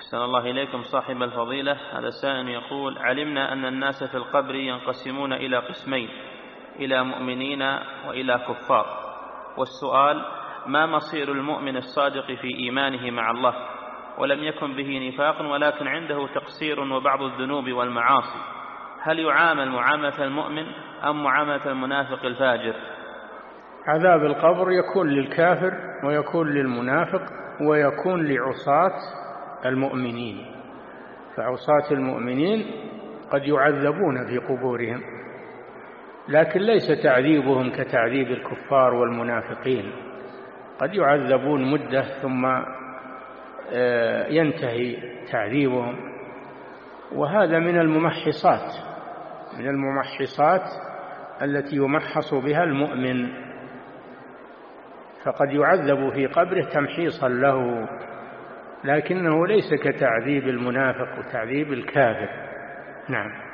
أحسن الله إليكم صاحب الفضيلة. هذا سائل يقول: علمنا أن الناس في القبر ينقسمون إلى قسمين، إلى مؤمنين وإلى كفار، والسؤال: ما مصير المؤمن الصادق في إيمانه مع الله ولم يكن به نفاق ولكن عنده تقصير وبعض الذنوب والمعاصي، هل يعامل معاملة المؤمن أم معاملة المنافق الفاجر؟ عذاب القبر يكون للكافر ويكون للمنافق ويكون لعصاة المؤمنين، فعصاة المؤمنين قد يعذبون في قبورهم، لكن ليس تعذيبهم كتعذيب الكفار والمنافقين، قد يعذبون مدة ثم ينتهي تعذيبهم، وهذا من الممحصات التي يمحص بها المؤمن، فقد يعذب في قبره تمحيصا له، لكنه ليس كتعذيب المنافق وتعذيب الكافر. نعم.